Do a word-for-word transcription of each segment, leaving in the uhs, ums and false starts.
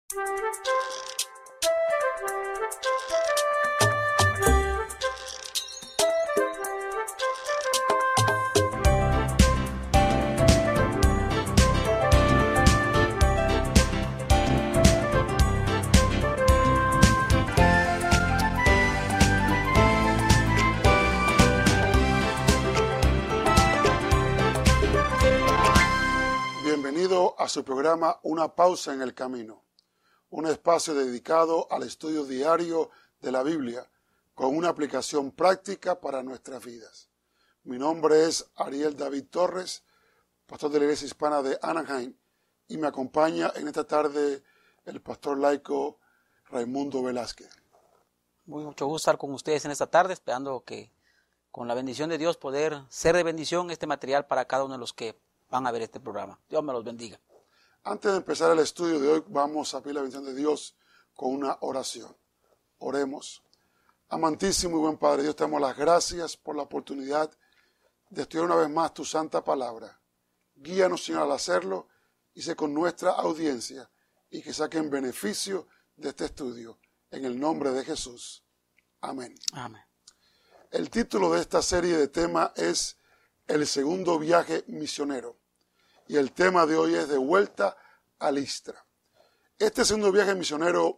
Bienvenido a su programa Una Pausa en el Camino, un espacio dedicado al estudio diario de la Biblia con una aplicación práctica para nuestras vidas. Mi nombre es Ariel David Torres, pastor de la Iglesia Hispana de Anaheim, y me acompaña en esta tarde el pastor laico Raimundo Velázquez. Muy mucho gusto estar con ustedes en esta tarde, esperando que con la bendición de Dios poder ser de bendición este material para cada uno de los que van a ver este programa. Dios me los bendiga. Antes de empezar el estudio de hoy, vamos a pedir la bendición de Dios con una oración. Oremos. Amantísimo y buen Padre, Dios, te damos las gracias por la oportunidad de estudiar una vez más tu santa palabra. Guíanos, Señor, al hacerlo, y sé con nuestra audiencia, y que saquen beneficio de este estudio. En el nombre de Jesús. Amén. Amén. El título de esta serie de temas es El segundo viaje misionero. Y el tema de hoy es de vuelta a Listra. Este segundo viaje misionero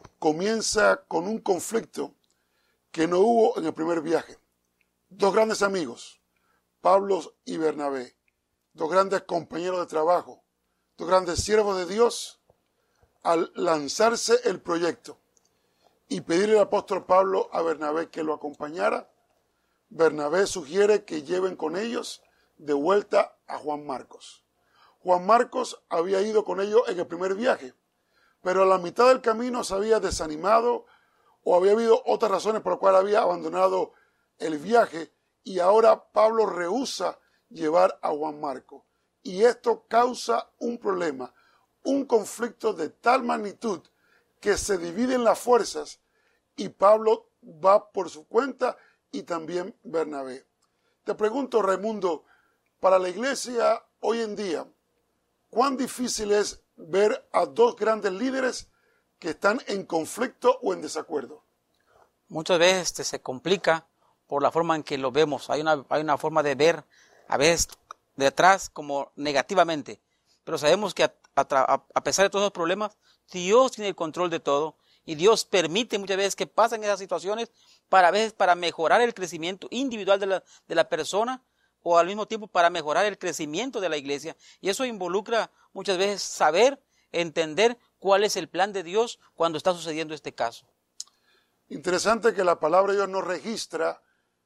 comienza con un conflicto que no hubo en el primer viaje. Dos grandes amigos, Pablo y Bernabé, dos grandes compañeros de trabajo, dos grandes siervos de Dios, al lanzarse el proyecto y pedirle al apóstol Pablo a Bernabé que lo acompañara, Bernabé sugiere que lleven con ellos de vuelta a Juan Marcos. Juan Marcos había ido con ellos en el primer viaje, pero a la mitad del camino se había desanimado o había habido otras razones por las cuales había abandonado el viaje, y ahora Pablo rehúsa llevar a Juan Marcos. Y esto causa un problema, un conflicto de tal magnitud que se dividen las fuerzas y Pablo va por su cuenta y también Bernabé. Te pregunto, Raimundo, para la iglesia hoy en día, ¿cuán difícil es ver a dos grandes líderes que están en conflicto o en desacuerdo? Muchas veces este, se complica por la forma en que lo vemos. Hay una, hay una forma de ver a veces detrás como negativamente, pero sabemos que a, a, a pesar de todos los problemas, Dios tiene el control de todo y Dios permite muchas veces que pasen esas situaciones para a veces para mejorar el crecimiento individual de la, de la persona, o al mismo tiempo para mejorar el crecimiento de la iglesia. Y eso involucra muchas veces saber, entender cuál es el plan de Dios cuando está sucediendo este caso. Interesante que la palabra de Dios no registra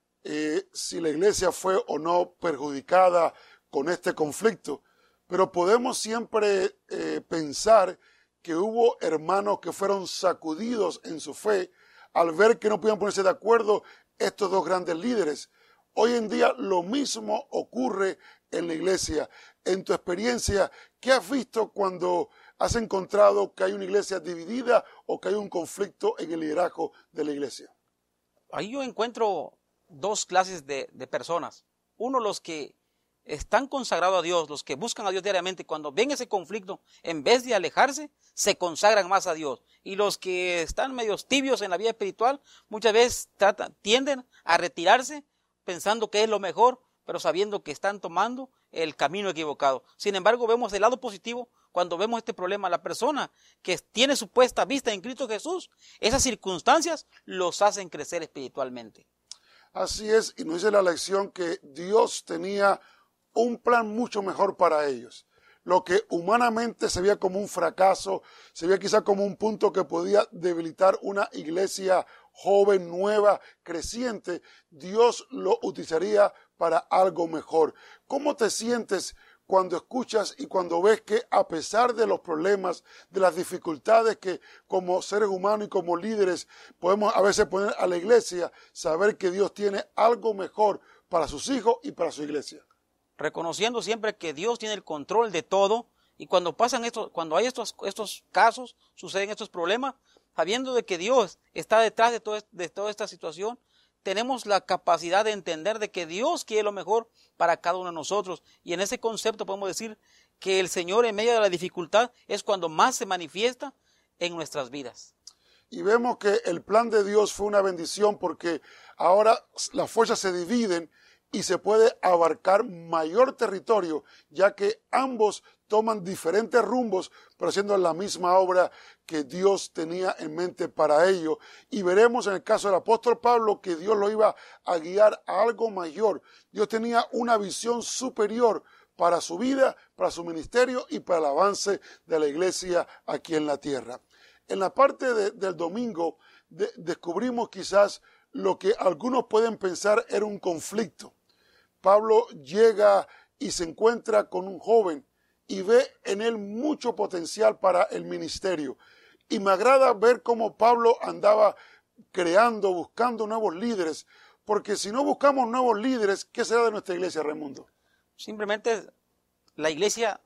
eh, si la iglesia fue o no perjudicada con este conflicto, pero podemos siempre eh, pensar que hubo hermanos que fueron sacudidos en su fe al ver que no podían ponerse de acuerdo estos dos grandes líderes. Hoy en día lo mismo ocurre en la iglesia. En tu experiencia, ¿qué has visto cuando has encontrado que hay una iglesia dividida o que hay un conflicto en el liderazgo de la iglesia? Ahí yo encuentro dos clases de, de personas. Uno, los que están consagrados a Dios, los que buscan a Dios diariamente, cuando ven ese conflicto, en vez de alejarse, se consagran más a Dios. Y los que están medios tibios en la vida espiritual, muchas veces tratan, tienden a retirarse, pensando que es lo mejor, pero sabiendo que están tomando el camino equivocado. Sin embargo, vemos el lado positivo cuando vemos este problema. La persona que tiene su puesta vista en Cristo Jesús, esas circunstancias los hacen crecer espiritualmente. Así es, y nos dice la lección que Dios tenía un plan mucho mejor para ellos. Lo que humanamente se veía como un fracaso, se veía quizá como un punto que podía debilitar una iglesia joven, nueva, creciente, Dios lo utilizaría para algo mejor. ¿Cómo te sientes cuando escuchas y cuando ves que a pesar de los problemas, de las dificultades que como seres humanos y como líderes podemos a veces poner a la iglesia, saber que Dios tiene algo mejor para sus hijos y para su iglesia? Reconociendo siempre que Dios tiene el control de todo, y cuando pasan estos, cuando hay estos, estos casos, suceden estos problemas, sabiendo de que Dios está detrás de, todo, de toda esta situación, tenemos la capacidad de entender de que Dios quiere lo mejor para cada uno de nosotros. Y en ese concepto podemos decir que el Señor en medio de la dificultad es cuando más se manifiesta en nuestras vidas. Y vemos que el plan de Dios fue una bendición porque ahora las fuerzas se dividen y se puede abarcar mayor territorio, ya que ambos toman diferentes rumbos, pero haciendo la misma obra que Dios tenía en mente para ellos. Y veremos en el caso del apóstol Pablo que Dios lo iba a guiar a algo mayor. Dios tenía una visión superior para su vida, para su ministerio y para el avance de la iglesia aquí en la tierra. En la parte de, del domingo de, descubrimos quizás lo que algunos pueden pensar era un conflicto. Pablo llega y se encuentra con un joven y ve en él mucho potencial para el ministerio. Y me agrada ver cómo Pablo andaba creando, buscando nuevos líderes, porque si no buscamos nuevos líderes, ¿qué será de nuestra iglesia, Raimundo? Simplemente la iglesia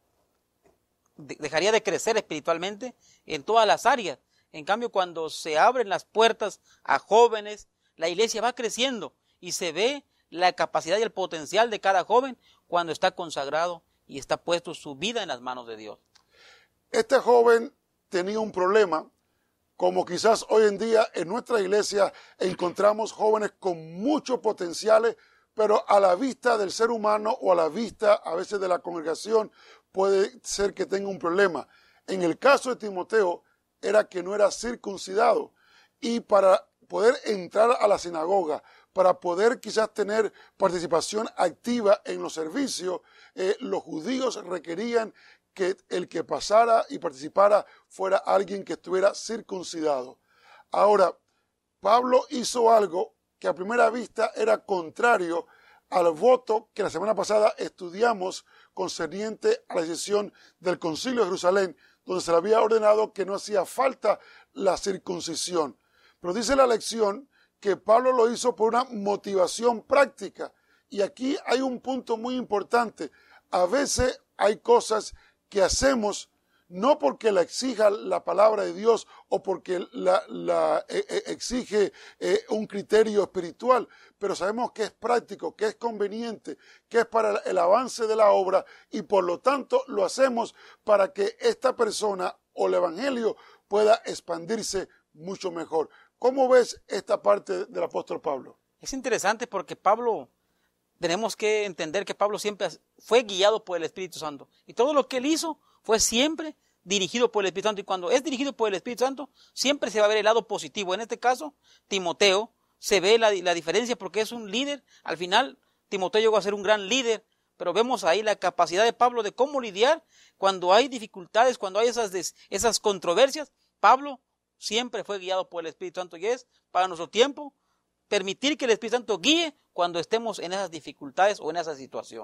dejaría de crecer espiritualmente en todas las áreas. En cambio, cuando se abren las puertas a jóvenes, la iglesia va creciendo y se ve la capacidad y el potencial de cada joven cuando está consagrado y está puesto su vida en las manos de Dios. Este joven tenía un problema, como quizás hoy en día en nuestra iglesia encontramos jóvenes con muchos potenciales, pero a la vista del ser humano o a la vista a veces de la congregación puede ser que tenga un problema. En el caso de Timoteo era que no era circuncidado y para poder entrar a la sinagoga, para poder quizás tener participación activa en los servicios, eh, los judíos requerían que el que pasara y participara fuera alguien que estuviera circuncidado. Ahora, Pablo hizo algo que a primera vista era contrario al voto que la semana pasada estudiamos concerniente a la decisión del Concilio de Jerusalén, donde se le había ordenado que no hacía falta la circuncisión. Pero dice la lección que Pablo lo hizo por una motivación práctica. Y aquí hay un punto muy importante. A veces hay cosas que hacemos no porque la exija la palabra de Dios o porque la, la eh, exige eh, un criterio espiritual, pero sabemos que es práctico, que es conveniente, que es para el avance de la obra y por lo tanto lo hacemos para que esta persona o el evangelio pueda expandirse mucho mejor. ¿Cómo ves esta parte del apóstol Pablo? Es interesante porque Pablo, tenemos que entender que Pablo siempre fue guiado por el Espíritu Santo. Y todo lo que él hizo fue siempre dirigido por el Espíritu Santo. Y cuando es dirigido por el Espíritu Santo, siempre se va a ver el lado positivo. En este caso, Timoteo, se ve la, la diferencia porque es un líder. Al final, Timoteo llegó a ser un gran líder. Pero vemos ahí la capacidad de Pablo de cómo lidiar cuando hay dificultades, cuando hay esas, esas controversias. Pablo siempre fue guiado por el Espíritu Santo y es para nuestro tiempo permitir que el Espíritu Santo guíe cuando estemos en esas dificultades o en esa situación.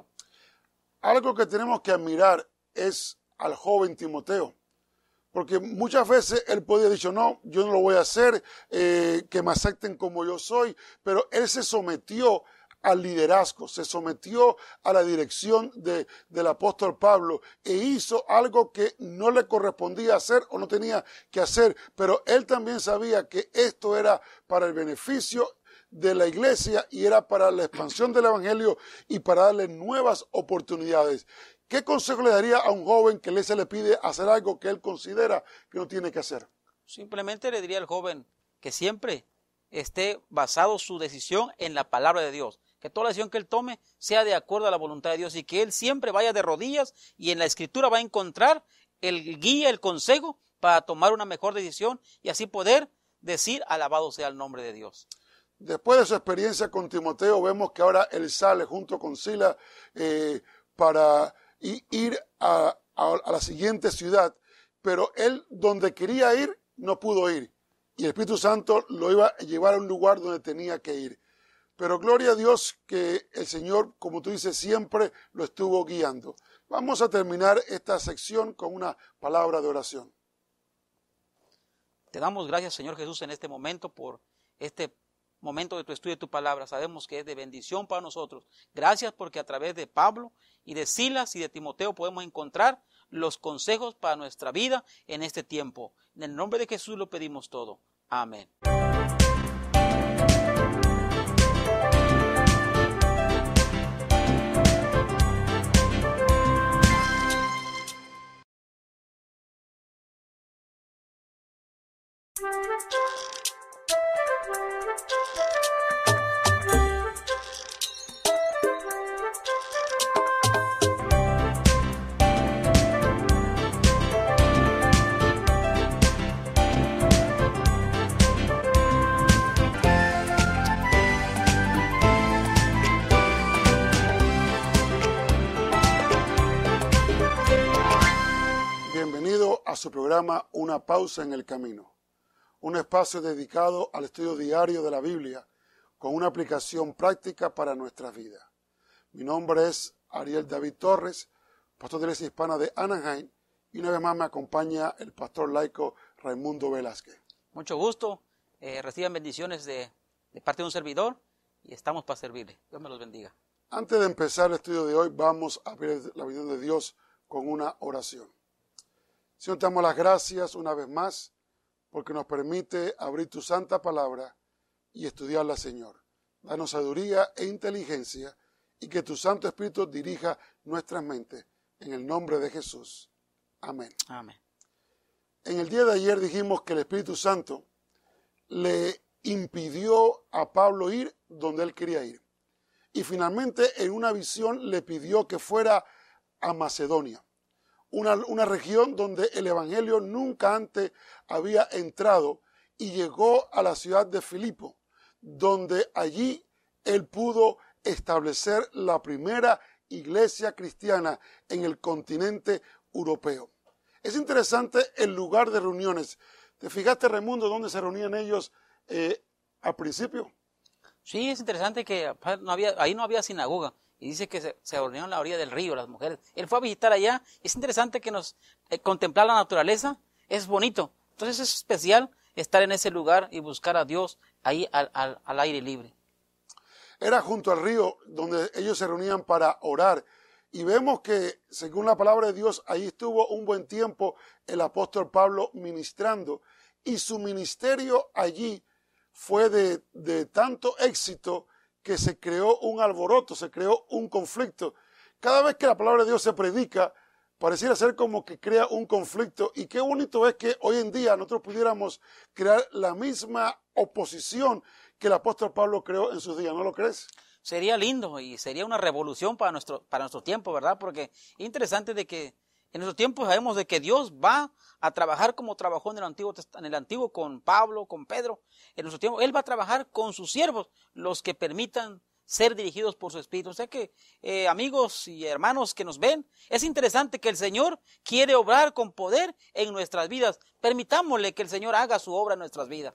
Algo que tenemos que admirar es al joven Timoteo, porque muchas veces él podía haber dicho, no, yo no lo voy a hacer, eh, que me acepten como yo soy, pero él se sometió al liderazgo, se sometió a la dirección de, del apóstol Pablo e hizo algo que no le correspondía hacer o no tenía que hacer, pero él también sabía que esto era para el beneficio de la iglesia y era para la expansión del evangelio y para darle nuevas oportunidades. ¿Qué consejo le daría a un joven que se le pide hacer algo que él considera que no tiene que hacer? Simplemente le diría al joven que siempre esté basado su decisión en la palabra de Dios, que toda la decisión que él tome sea de acuerdo a la voluntad de Dios y que él siempre vaya de rodillas y en la Escritura va a encontrar el guía, el consejo para tomar una mejor decisión y así poder decir alabado sea el nombre de Dios. Después de su experiencia con Timoteo, vemos que ahora él sale junto con Sila eh, para ir a, a, a la siguiente ciudad, pero él donde quería ir no pudo ir y el Espíritu Santo lo iba a llevar a un lugar donde tenía que ir. Pero gloria a Dios que el Señor, como tú dices, siempre lo estuvo guiando. Vamos a terminar esta sección con una palabra de oración. Te damos gracias, Señor Jesús, en este momento por este momento de tu estudio de tu palabra. Sabemos que es de bendición para nosotros. Gracias porque a través de Pablo y de Silas y de Timoteo podemos encontrar los consejos para nuestra vida en este tiempo. En el nombre de Jesús lo pedimos todo. Amén. Bienvenido a su programa Una Pausa en el Camino, un espacio dedicado al estudio diario de la Biblia con una aplicación práctica para nuestras vidas. Mi nombre es Ariel David Torres, pastor de la Iglesia Hispana de Anaheim, y una vez más me acompaña el pastor laico Raimundo Velázquez. Mucho gusto, eh, reciban bendiciones de, de parte de un servidor y estamos para servirle. Dios me los bendiga. Antes de empezar el estudio de hoy, vamos a ver la bendición de Dios con una oración. Señor, te damos las gracias una vez más porque nos permite abrir tu santa palabra y estudiarla, Señor. Danos sabiduría e inteligencia y que tu Santo Espíritu dirija nuestras mentes. En el nombre de Jesús. Amén. Amén. En el día de ayer dijimos que el Espíritu Santo le impidió a Pablo ir donde él quería ir. Y finalmente en una visión le pidió que fuera a Macedonia. Una, una región donde el evangelio nunca antes había entrado, y llegó a la ciudad de Filipo, donde allí él pudo establecer la primera iglesia cristiana en el continente europeo. Es interesante el lugar de reuniones. ¿Te fijaste, Raimundo, dónde se reunían ellos eh, al principio? Sí, es interesante que no había, ahí no había sinagoga. Y dice que se, se reunieron a la orilla del río las mujeres. Él fue a visitar allá. Es interesante que nos eh, contemplar la naturaleza. Es bonito. Entonces es especial estar en ese lugar y buscar a Dios ahí al, al, al aire libre. Era junto al río donde ellos se reunían para orar. Y vemos que, según la palabra de Dios, ahí estuvo un buen tiempo el apóstol Pablo ministrando. Y su ministerio allí fue de, de tanto éxito que se creó un alboroto, se creó un conflicto. Cada vez que la palabra de Dios se predica, pareciera ser como que crea un conflicto. Y qué bonito es que hoy en día nosotros pudiéramos crear la misma oposición que el apóstol Pablo creó en sus días, ¿no lo crees? Sería lindo y sería una revolución para nuestro, para nuestro tiempo, ¿verdad? Porque es interesante de que en nuestro tiempo sabemos de que Dios va a trabajar como trabajó en el Antiguo, en el Antiguo con Pablo, con Pedro. En nuestro tiempo Él va a trabajar con sus siervos, los que permitan ser dirigidos por su Espíritu. O sea que, eh, amigos y hermanos que nos ven, es interesante que el Señor quiere obrar con poder en nuestras vidas. Permitámosle que el Señor haga su obra en nuestras vidas.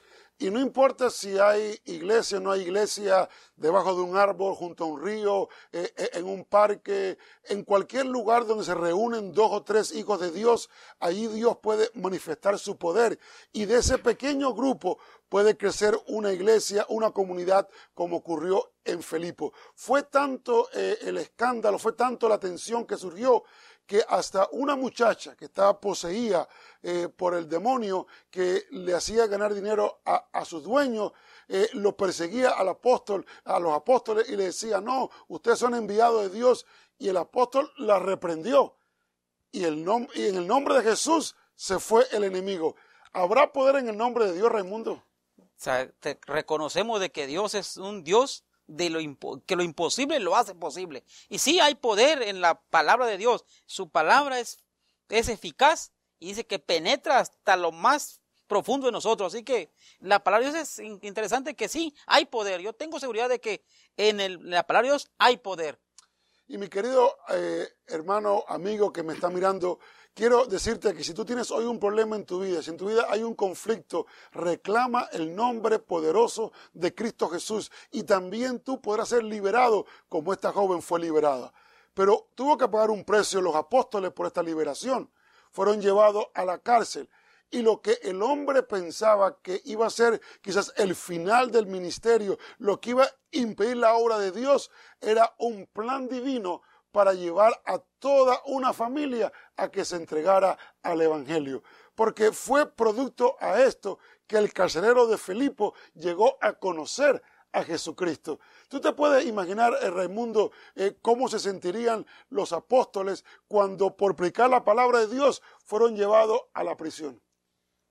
Y no importa si hay iglesia o no hay iglesia, debajo de un árbol, junto a un río, eh, en un parque, en cualquier lugar donde se reúnen dos o tres hijos de Dios, allí Dios puede manifestar su poder. Y de ese pequeño grupo puede crecer una iglesia, una comunidad, como ocurrió en Filipo. Fue tanto eh, el escándalo, fue tanto la tensión que surgió, que hasta una muchacha que estaba poseída eh, por el demonio, que le hacía ganar dinero a, a sus dueños, eh, lo perseguía al apóstol, a los apóstoles, y le decía: no, ustedes son enviados de Dios. Y el apóstol la reprendió. Y, el nom- y en el nombre de Jesús se fue el enemigo. ¿Habrá poder en el nombre de Dios, Raimundo? O sea, te reconocemos de que Dios es un Dios de lo impo- que lo imposible lo hace posible. Y sí hay poder en la palabra de Dios. Su palabra es, es eficaz y dice que penetra hasta lo más profundo de nosotros. Así que la palabra de Dios es interesante, que sí hay poder. Yo tengo seguridad de que en, el, en la palabra de Dios hay poder. Y mi querido eh, hermano, amigo que me está mirando, quiero decirte que si tú tienes hoy un problema en tu vida, si en tu vida hay un conflicto, reclama el nombre poderoso de Cristo Jesús, y también tú podrás ser liberado como esta joven fue liberada. Pero tuvo que pagar un precio los apóstoles por esta liberación. Fueron llevados a la cárcel. Y lo que el hombre pensaba que iba a ser quizás el final del ministerio, lo que iba a impedir la obra de Dios, era un plan divino para llevar a toda una familia a que se entregara al evangelio. Porque fue producto a esto que el carcelero de Filipo llegó a conocer a Jesucristo. Tú te puedes imaginar, eh, Raimundo, eh, cómo se sentirían los apóstoles cuando por predicar la palabra de Dios fueron llevados a la prisión.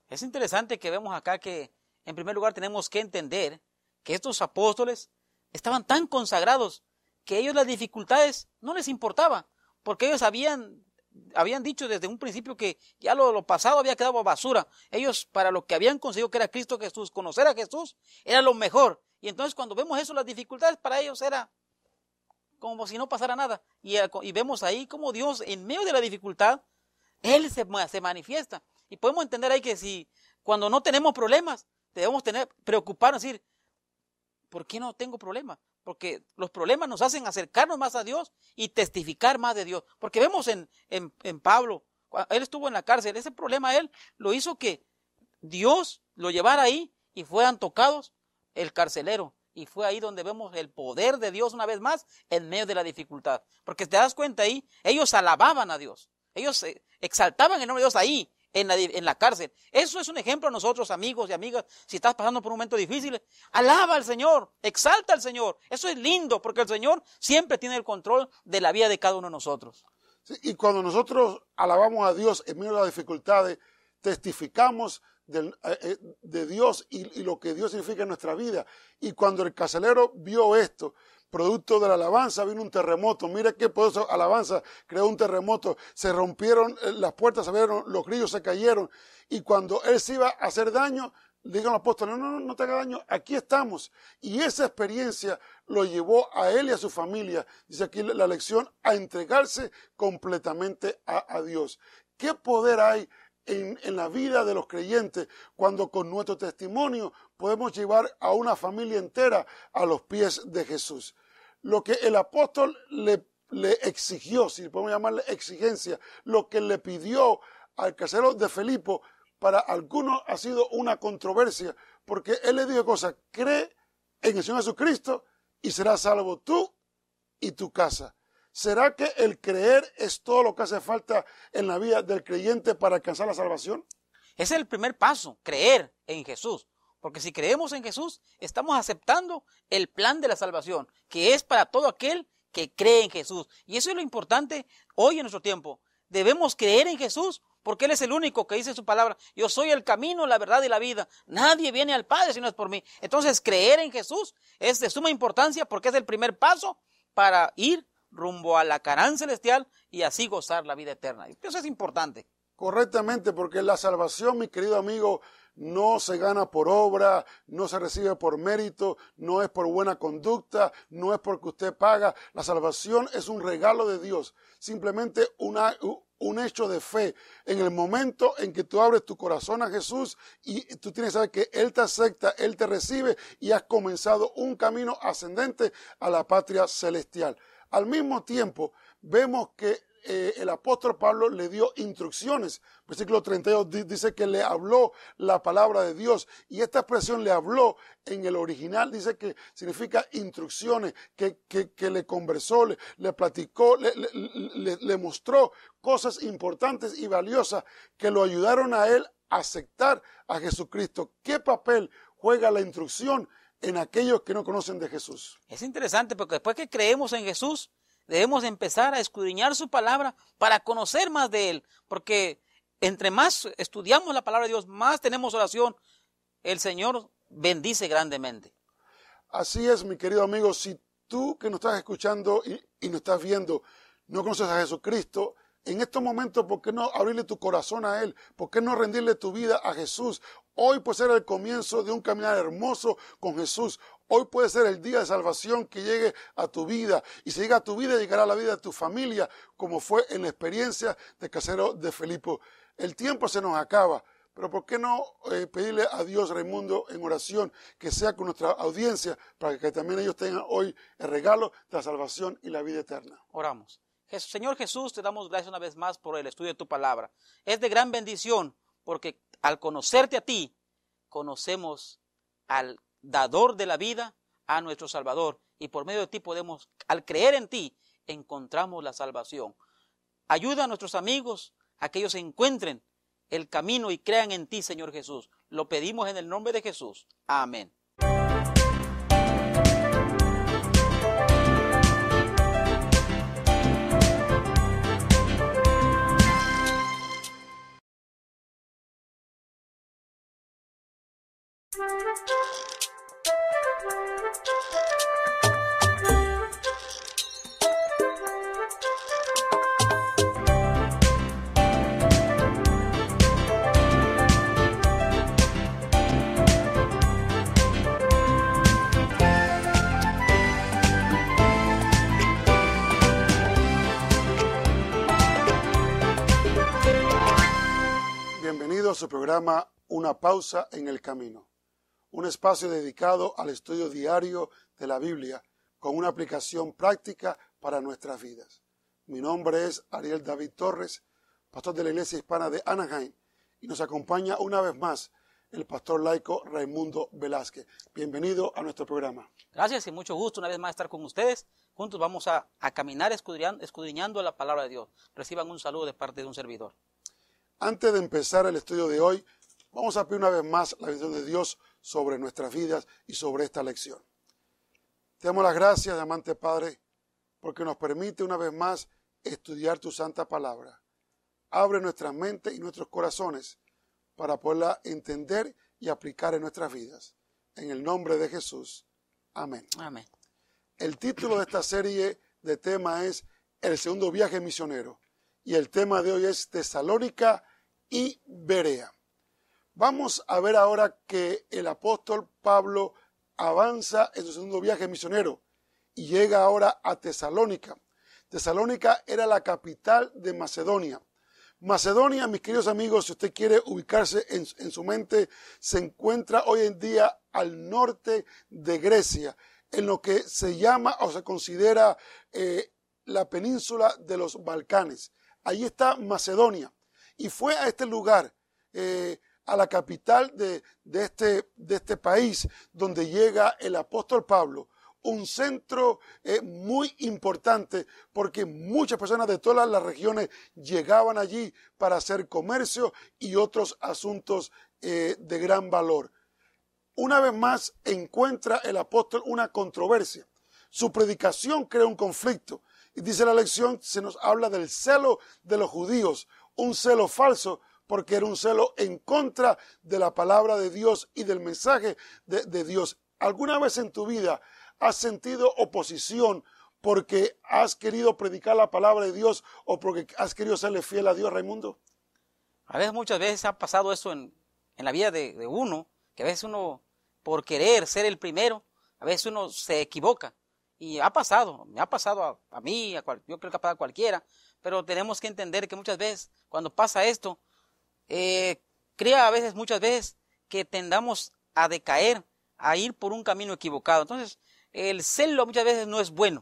Es interesante que vemos acá que, en primer lugar, tenemos que entender que estos apóstoles estaban tan consagrados que ellos las dificultades no les importaba, porque ellos habían, habían dicho desde un principio que ya lo, lo pasado había quedado basura. Ellos, para lo que habían conseguido, que era Cristo Jesús, conocer a Jesús, era lo mejor. Y entonces cuando vemos eso, las dificultades para ellos era como si no pasara nada. Y, y vemos ahí como Dios, en medio de la dificultad, Él se, se manifiesta. Y podemos entender ahí que si cuando no tenemos problemas, debemos tener, preocuparnos, decir, ¿por qué no tengo problemas? Porque los problemas nos hacen acercarnos más a Dios y testificar más de Dios. Porque vemos en, en, en Pablo, él estuvo en la cárcel, ese problema él lo hizo que Dios lo llevara ahí y fueran tocados el carcelero. Y fue ahí donde vemos el poder de Dios una vez más en medio de la dificultad. Porque te das cuenta ahí, ellos alababan a Dios. Ellos exaltaban el nombre de Dios ahí, en la, en la cárcel. Eso es un ejemplo a nosotros, amigos y amigas, si estás pasando por un momento difícil, alaba al Señor, exalta al Señor. Eso es lindo, porque el Señor siempre tiene el control de la vida de cada uno de nosotros. Sí, y cuando nosotros alabamos a Dios en medio de las dificultades, testificamos de, eh, de Dios y, y lo que Dios significa en nuestra vida. Y cuando el carcelero vio esto, producto de la alabanza, vino un terremoto. Mira qué poderosa alabanza creó un terremoto. Se rompieron las puertas, se abrieron, los grillos se cayeron. Y cuando él se iba a hacer daño, le dijeron al apóstol, no, no, no, no te haga daño, aquí estamos. Y esa experiencia lo llevó a él y a su familia, dice aquí la lección, a entregarse completamente a, a Dios. ¿Qué poder hay En, en la vida de los creyentes cuando con nuestro testimonio podemos llevar a una familia entera a los pies de Jesús? Lo que el apóstol le, le exigió, si podemos llamarle exigencia, lo que le pidió al carcelero de Filipo, para algunos ha sido una controversia, porque él le dijo cosas, cree en el Señor Jesucristo y serás salvo tú y tu casa. ¿Será que el creer es todo lo que hace falta en la vida del creyente para alcanzar la salvación? Ese es el primer paso, creer en Jesús. Porque si creemos en Jesús, estamos aceptando el plan de la salvación, que es para todo aquel que cree en Jesús. Y eso es lo importante hoy en nuestro tiempo. Debemos creer en Jesús porque Él es el único que dice en su palabra, yo soy el camino, la verdad y la vida. Nadie viene al Padre si no es por mí. Entonces, creer en Jesús es de suma importancia porque es el primer paso para ir rumbo a la Canaán celestial y así gozar la vida eterna. Eso es importante. Correctamente, porque la salvación, mi querido amigo, no se gana por obra, no se recibe por mérito, no es por buena conducta, no es porque usted paga. La salvación es un regalo de Dios, simplemente una, un hecho de fe. En el momento en que tú abres tu corazón a Jesús y tú tienes que saber que Él te acepta, Él te recibe y has comenzado un camino ascendente a la patria celestial. Al mismo tiempo, vemos que eh, el apóstol Pablo le dio instrucciones. Versículo treinta y dos dice que le habló la palabra de Dios. Y esta expresión le habló en el original, dice que significa instrucciones, que, que, que le conversó, le, le platicó, le, le, le, le mostró cosas importantes y valiosas que lo ayudaron a él a aceptar a Jesucristo. ¿Qué papel juega la instrucción en aquellos que no conocen de Jesús? Es interesante porque después que creemos en Jesús, debemos empezar a escudriñar su palabra para conocer más de Él, porque entre más estudiamos la palabra de Dios, más tenemos oración, el Señor bendice grandemente. Así es, mi querido amigo, si tú que nos estás escuchando y, y nos estás viendo, no conoces a Jesucristo, en estos momentos, ¿por qué no abrirle tu corazón a Él? ¿Por qué no rendirle tu vida a Jesús? Hoy puede ser el comienzo de un caminar hermoso con Jesús. Hoy puede ser el día de salvación que llegue a tu vida. Y si llega a tu vida, llegará a la vida de tu familia, como fue en la experiencia del carcelero de Filipo. El tiempo se nos acaba, pero ¿por qué no eh, pedirle a Dios, Raimundo, en oración, que sea con nuestra audiencia, para que también ellos tengan hoy el regalo de la salvación y la vida eterna? Oramos. Señor Jesús, te damos gracias una vez más por el estudio de tu palabra. Es de gran bendición porque al conocerte a ti, conocemos al dador de la vida, a nuestro Salvador. Y por medio de ti podemos, al creer en ti, encontramos la salvación. Ayuda a nuestros amigos a que ellos encuentren el camino y crean en ti, Señor Jesús. Lo pedimos en el nombre de Jesús. Amén. Bienvenido a su programa Una pausa en el camino, un espacio dedicado al estudio diario de la Biblia con una aplicación práctica para nuestras vidas. Mi nombre es Ariel David Torres, pastor de la Iglesia Hispana de Anaheim, y nos acompaña una vez más el pastor laico Raimundo Velázquez. Bienvenido a nuestro programa. Gracias y mucho gusto una vez más estar con ustedes. Juntos vamos a, a caminar escudriñando, escudriñando la palabra de Dios. Reciban un saludo de parte de un servidor. Antes de empezar el estudio de hoy, vamos a pedir una vez más la bendición de Dios sobre nuestras vidas y sobre esta lección. Te damos las gracias, amante Padre, porque nos permite una vez más estudiar tu santa palabra. Abre nuestras mentes y nuestros corazones para poderla entender y aplicar en nuestras vidas. En el nombre de Jesús. Amén. Amén. El título de esta serie de tema es El segundo viaje misionero. Y el tema de hoy es Tesalónica y Berea. Vamos a ver ahora que el apóstol Pablo avanza en su segundo viaje misionero y llega ahora a Tesalónica. Tesalónica era la capital de Macedonia. Macedonia, mis queridos amigos, si usted quiere ubicarse en, en su mente, se encuentra hoy en día al norte de Grecia, en lo que se llama o se considera eh, la península de los Balcanes. Allí está Macedonia. Y fue a este lugar, eh, a la capital de, de, este, de este país, donde llega el apóstol Pablo, un centro eh, muy importante, porque muchas personas de todas las regiones llegaban allí para hacer comercio y otros asuntos eh, de gran valor. Una vez más encuentra el apóstol una controversia. Su predicación crea un conflicto. Y dice la lección, se nos habla del celo de los judíos, un celo falso, porque era un celo en contra de la palabra de Dios y del mensaje de, de Dios. ¿Alguna vez en tu vida has sentido oposición porque has querido predicar la palabra de Dios o porque has querido serle fiel a Dios, Raimundo? A veces, muchas veces ha pasado eso en, en la vida de, de uno, que a veces uno, por querer ser el primero, a veces uno se equivoca. Y ha pasado, me ha pasado a, a mí, a cual, yo creo que ha pasado a cualquiera, pero tenemos que entender que muchas veces, cuando pasa esto, eh, crea a veces, muchas veces, que tendamos a decaer, a ir por un camino equivocado. Entonces, el celo muchas veces no es bueno.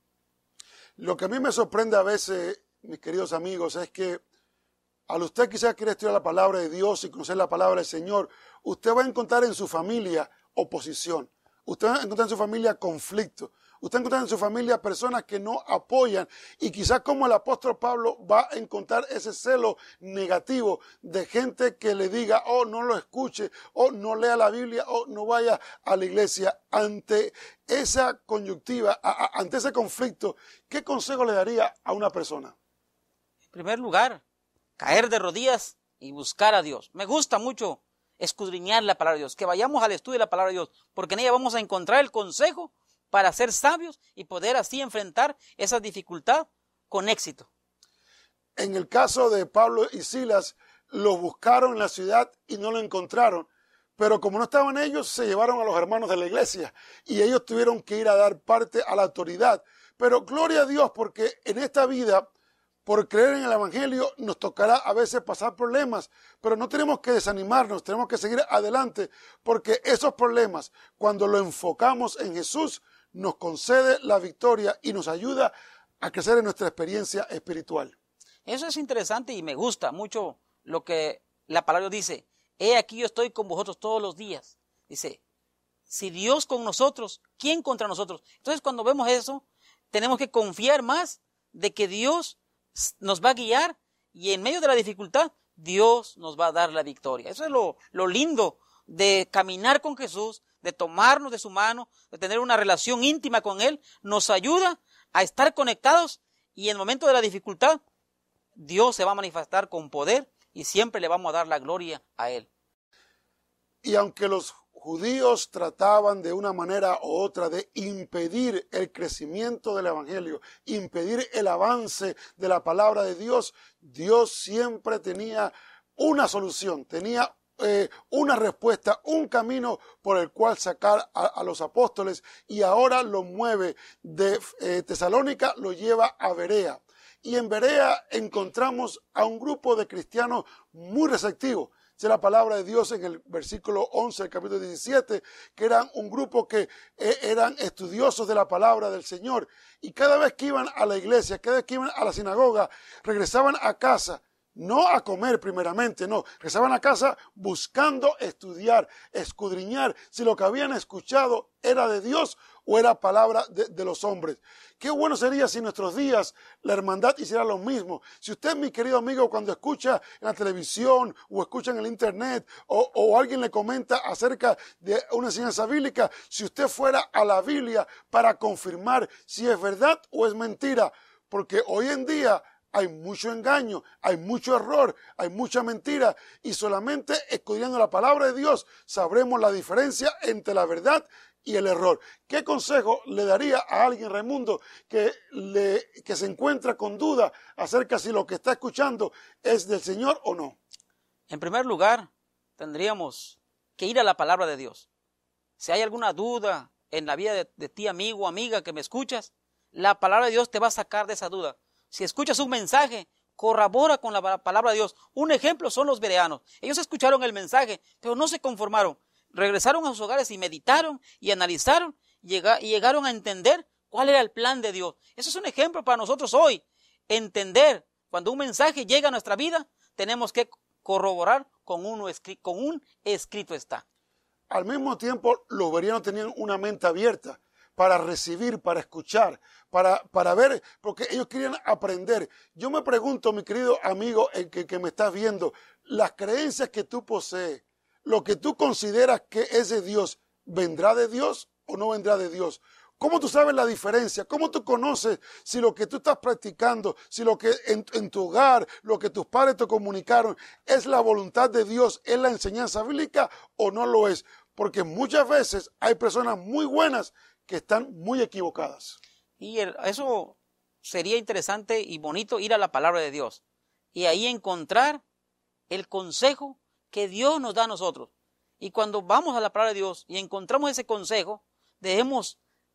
Lo que a mí me sorprende a veces, mis queridos amigos, es que al usted quizás quiere estudiar la palabra de Dios y conocer la palabra del Señor, usted va a encontrar en su familia oposición. Usted va a encontrar en su familia conflicto. Usted va a encontrar en su familia personas que no apoyan. Y quizás como el apóstol Pablo va a encontrar ese celo negativo de gente que le diga, oh, no lo escuche, o no lea la Biblia, o no vaya a la iglesia. Ante esa coyuntiva, a, a, ante ese conflicto, ¿qué consejo le daría a una persona? En primer lugar, caer de rodillas y buscar a Dios. Me gusta mucho escudriñar la palabra de Dios, que vayamos al estudio de la palabra de Dios, porque en ella vamos a encontrar el consejo para ser sabios y poder así enfrentar esa dificultad con éxito. En el caso de Pablo y Silas, los buscaron en la ciudad y no lo encontraron, pero como no estaban ellos, se llevaron a los hermanos de la iglesia y ellos tuvieron que ir a dar parte a la autoridad. Pero gloria a Dios, porque en esta vida, por creer en el evangelio, nos tocará a veces pasar problemas, pero no tenemos que desanimarnos, tenemos que seguir adelante, porque esos problemas, cuando lo enfocamos en Jesús, nos concede la victoria y nos ayuda a crecer en nuestra experiencia espiritual. Eso es interesante y me gusta mucho lo que la palabra dice. He aquí yo estoy con vosotros todos los días. Dice, si Dios con nosotros, ¿quién contra nosotros? Entonces cuando vemos eso, tenemos que confiar más de que Dios nos va a guiar y en medio de la dificultad, Dios nos va a dar la victoria. Eso es lo, lo lindo de caminar con Jesús, de tomarnos de su mano, de tener una relación íntima con Él. Nos ayuda a estar conectados y en el momento de la dificultad, Dios se va a manifestar con poder y siempre le vamos a dar la gloria a Él. Y aunque los judíos trataban de una manera u otra de impedir el crecimiento del evangelio, impedir el avance de la palabra de Dios, Dios siempre tenía una solución, tenía eh, una respuesta, un camino por el cual sacar a, a los apóstoles, y ahora lo mueve de eh, Tesalónica, lo lleva a Berea. Y en Berea encontramos a un grupo de cristianos muy receptivos. Dice la palabra de Dios en el versículo once del capítulo diecisiete, que eran un grupo que eh, eran estudiosos de la palabra del Señor. Y cada vez que iban a la iglesia, cada vez que iban a la sinagoga, regresaban a casa, no a comer primeramente, no, regresaban a casa buscando estudiar, escudriñar si lo que habían escuchado era de Dios o era palabra de, de los hombres. Qué bueno sería si en nuestros días la hermandad hiciera lo mismo. Si usted, mi querido amigo, cuando escucha en la televisión o escucha en el internet o, o alguien le comenta acerca de una enseñanza bíblica, si usted fuera a la Biblia para confirmar si es verdad o es mentira, porque hoy en día hay mucho engaño, hay mucho error, hay mucha mentira, y solamente escudriñando la palabra de Dios sabremos la diferencia entre la verdad y el error. ¿Qué consejo le daría a alguien, Raimundo, que, le, que se encuentra con duda acerca si lo que está escuchando es del Señor o no? En primer lugar, tendríamos que ir a la palabra de Dios. Si hay alguna duda en la vida de, de ti, amigo o amiga que me escuchas, la palabra de Dios te va a sacar de esa duda. Si escuchas un mensaje, corrobora con la palabra de Dios. Un ejemplo son los bereanos. Ellos escucharon el mensaje, pero no se conformaron. Regresaron a sus hogares y meditaron y analizaron y llegaron a entender cuál era el plan de Dios. Eso es un ejemplo para nosotros hoy. Entender, cuando un mensaje llega a nuestra vida, tenemos que corroborar con, uno, con un escrito está. Al mismo tiempo, los bereanos tenían una mente abierta para recibir, para escuchar, para, para ver, porque ellos querían aprender. Yo me pregunto, mi querido amigo el que, que me estás viendo, las creencias que tú posees, lo que tú consideras que es de Dios, ¿vendrá de Dios o no vendrá de Dios? ¿Cómo tú sabes la diferencia? ¿Cómo tú conoces si lo que tú estás practicando, si lo que en, en tu hogar, lo que tus padres te comunicaron, es la voluntad de Dios, es la enseñanza bíblica o no lo es? Porque muchas veces hay personas muy buenas que están muy equivocadas. Y el, eso sería interesante y bonito, ir a la palabra de Dios y ahí encontrar el consejo que Dios nos da a nosotros. Y cuando vamos a la palabra de Dios y encontramos ese consejo, debemos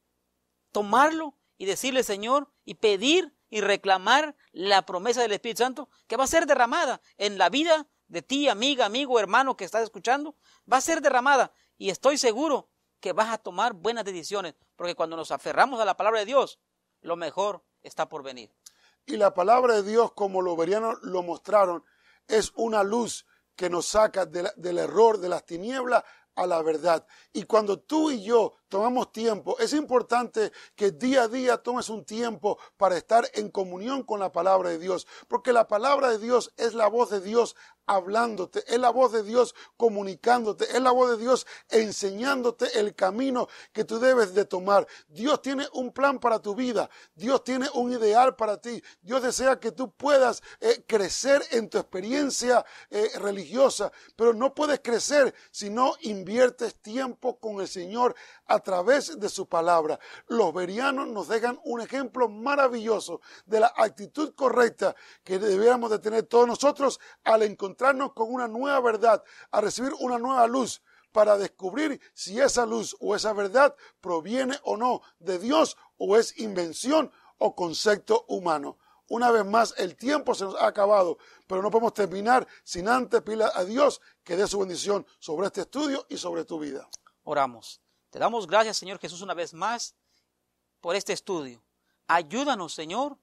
tomarlo y decirle, Señor, y pedir y reclamar la promesa del Espíritu Santo que va a ser derramada en la vida de ti, amiga, amigo, hermano que estás escuchando. Va a ser derramada y estoy seguro que vas a tomar buenas decisiones, porque cuando nos aferramos a la palabra de Dios, lo mejor está por venir. Y la palabra de Dios, como los bereanos lo mostraron, es una luz que nos saca de la, del error, de las tinieblas, a la verdad. Y cuando tú y yo tomamos tiempo, es importante que día a día tomes un tiempo para estar en comunión con la palabra de Dios, porque la palabra de Dios es la voz de Dios hablándote, es la voz de Dios comunicándote, es la voz de Dios enseñándote el camino que tú debes de tomar. Dios tiene un plan para tu vida, Dios tiene un ideal para ti, Dios desea que tú puedas eh, crecer en tu experiencia eh, religiosa, pero no puedes crecer si no inviertes tiempo con el Señor a través de su palabra. Los bereanos nos dejan un ejemplo maravilloso de la actitud correcta que deberíamos de tener todos nosotros al encontrar encontrarnos con una nueva verdad, a recibir una nueva luz para descubrir si esa luz o esa verdad proviene o no de Dios o es invención o concepto humano. Una vez más, el tiempo se nos ha acabado, pero no podemos terminar sin antes pedirle a Dios que dé su bendición sobre este estudio y sobre tu vida. Oramos. Te damos gracias, Señor Jesús, una vez más por este estudio. Ayúdanos, Señor,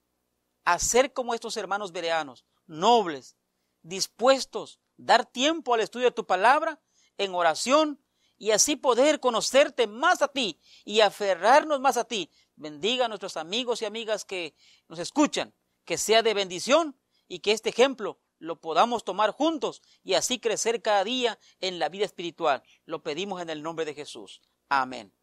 a ser como estos hermanos bereanos, nobles, dispuestos a dar tiempo al estudio de tu palabra en oración y así poder conocerte más a ti y aferrarnos más a ti. Bendiga a nuestros amigos y amigas que nos escuchan, que sea de bendición y que este ejemplo lo podamos tomar juntos y así crecer cada día en la vida espiritual. Lo pedimos en el nombre de Jesús. Amén.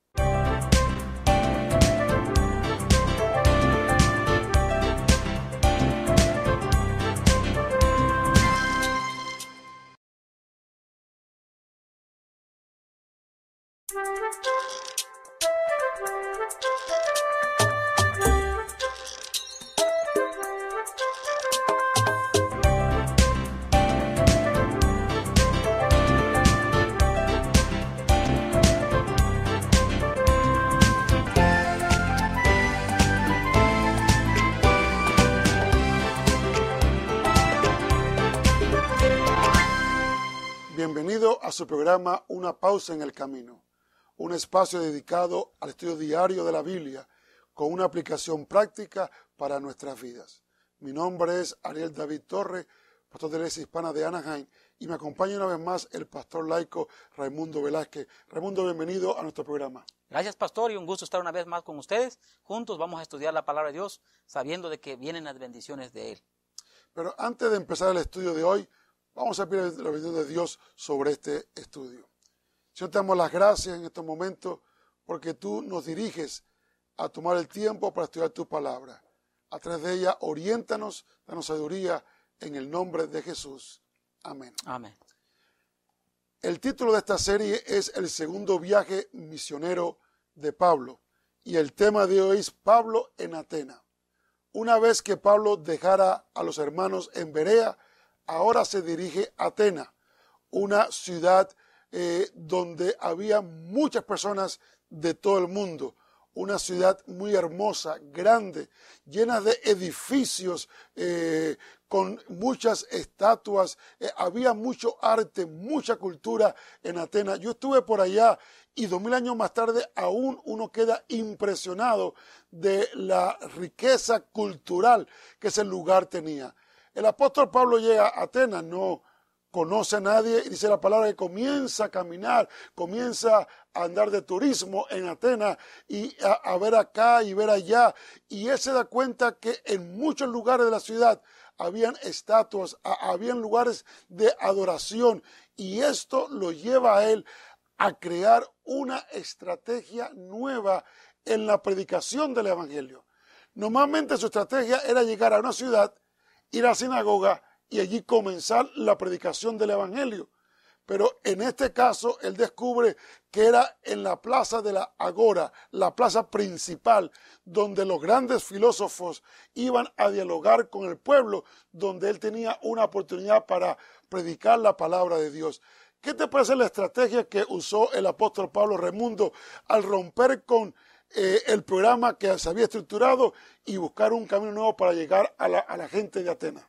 Bienvenido a su programa Una Pausa en el Camino, un espacio dedicado al estudio diario de la Biblia con una aplicación práctica para nuestras vidas. Mi nombre es Ariel David Torres, pastor de la Iglesia Hispana de Anaheim, y me acompaña una vez más el pastor laico Raimundo Velázquez. Raimundo, bienvenido a nuestro programa. Gracias, pastor, y un gusto estar una vez más con ustedes. Juntos vamos a estudiar la palabra de Dios, sabiendo de que vienen las bendiciones de Él. Pero antes de empezar el estudio de hoy, vamos a pedir la bendición de Dios sobre este estudio. Señor, te damos las gracias en estos momentos porque tú nos diriges a tomar el tiempo para estudiar tu palabra. A través de ella, oriéntanos, danos sabiduría en el nombre de Jesús. Amén. Amén. El título de esta serie es El segundo viaje misionero de Pablo. Y el tema de hoy es Pablo en Atenas. Una vez que Pablo dejara a los hermanos en Berea, ahora se dirige a Atenas, una ciudad eh, donde había muchas personas de todo el mundo, una ciudad muy hermosa, grande, llena de edificios, eh, con muchas estatuas, eh, había mucho arte, mucha cultura en Atenas. Yo estuve por allá y dos mil años más tarde aún uno queda impresionado de la riqueza cultural que ese lugar tenía. El apóstol Pablo llega a Atenas, no conoce a nadie y dice la palabra que comienza a caminar, comienza a andar de turismo en Atenas y a, a ver acá y ver allá. Y él se da cuenta que en muchos lugares de la ciudad habían estatuas, a, habían lugares de adoración y esto lo lleva a él a crear una estrategia nueva en la predicación del evangelio. Normalmente su estrategia era llegar a una ciudad, ir a la sinagoga y allí comenzar la predicación del evangelio. Pero en este caso él descubre que era en la plaza de la Agora, la plaza principal, donde los grandes filósofos iban a dialogar con el pueblo, donde él tenía una oportunidad para predicar la palabra de Dios. ¿Qué te parece la estrategia que usó el apóstol Pablo Raimundo al romper con Eh, el programa que se había estructurado y buscar un camino nuevo para llegar a la, a la gente de Atenas?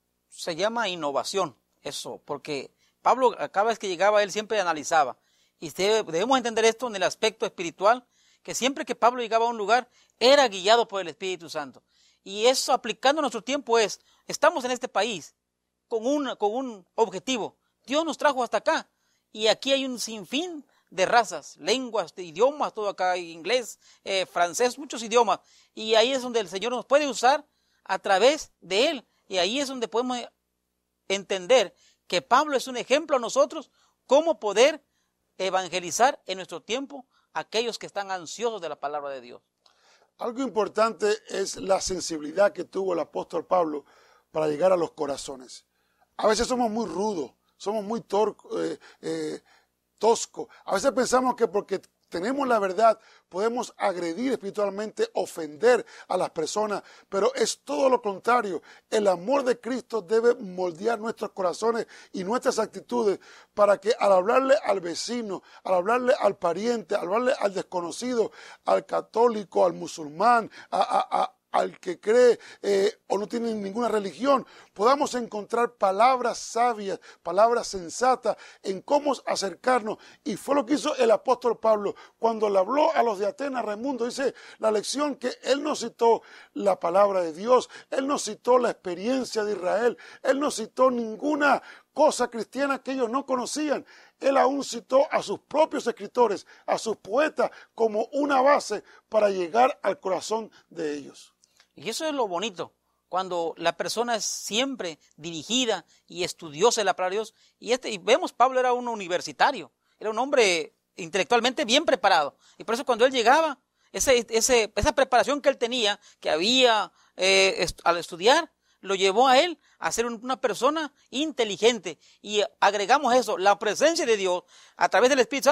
Se llama innovación, eso, porque Pablo, cada vez que llegaba, él siempre analizaba. Y debemos entender esto en el aspecto espiritual, que siempre que Pablo llegaba a un lugar, era guiado por el Espíritu Santo. Y eso, aplicando a nuestro tiempo, es, estamos en este país con un, con un objetivo. Dios nos trajo hasta acá, y aquí hay un sinfín de razas, lenguas, de idiomas, todo acá, inglés, eh, francés, muchos idiomas. Y ahí es donde el Señor nos puede usar a través de Él. Y ahí es donde podemos entender que Pablo es un ejemplo a nosotros, cómo poder evangelizar en nuestro tiempo a aquellos que están ansiosos de la palabra de Dios. Algo importante es la sensibilidad que tuvo el apóstol Pablo para llegar a los corazones. A veces somos muy rudos, somos muy torcos, eh, eh, tosco. A veces pensamos que porque tenemos la verdad podemos agredir espiritualmente, ofender a las personas, pero es todo lo contrario. El amor de Cristo debe moldear nuestros corazones y nuestras actitudes para que al hablarle al vecino, al hablarle al pariente, al hablarle al desconocido, al católico, al musulmán, a, a, a al que cree eh, o no tiene ninguna religión, podamos encontrar palabras sabias, palabras sensatas en cómo acercarnos. Y fue lo que hizo el apóstol Pablo cuando le habló a los de Atenas. Raimundo dice la lección que él no citó la palabra de Dios, él no citó la experiencia de Israel, él no citó ninguna cosa cristiana que ellos no conocían. Él aún citó a sus propios escritores, a sus poetas, como una base para llegar al corazón de ellos. Y eso es lo bonito, cuando la persona es siempre dirigida y estudiosa de la palabra de Dios. Y, este, y vemos, Pablo era un universitario, era un hombre intelectualmente bien preparado. Y por eso cuando él llegaba, ese, ese, esa preparación que él tenía, que había eh, est- al estudiar, lo llevó a él a ser una persona inteligente. Y agregamos eso, la presencia de Dios a través del Espíritu Santo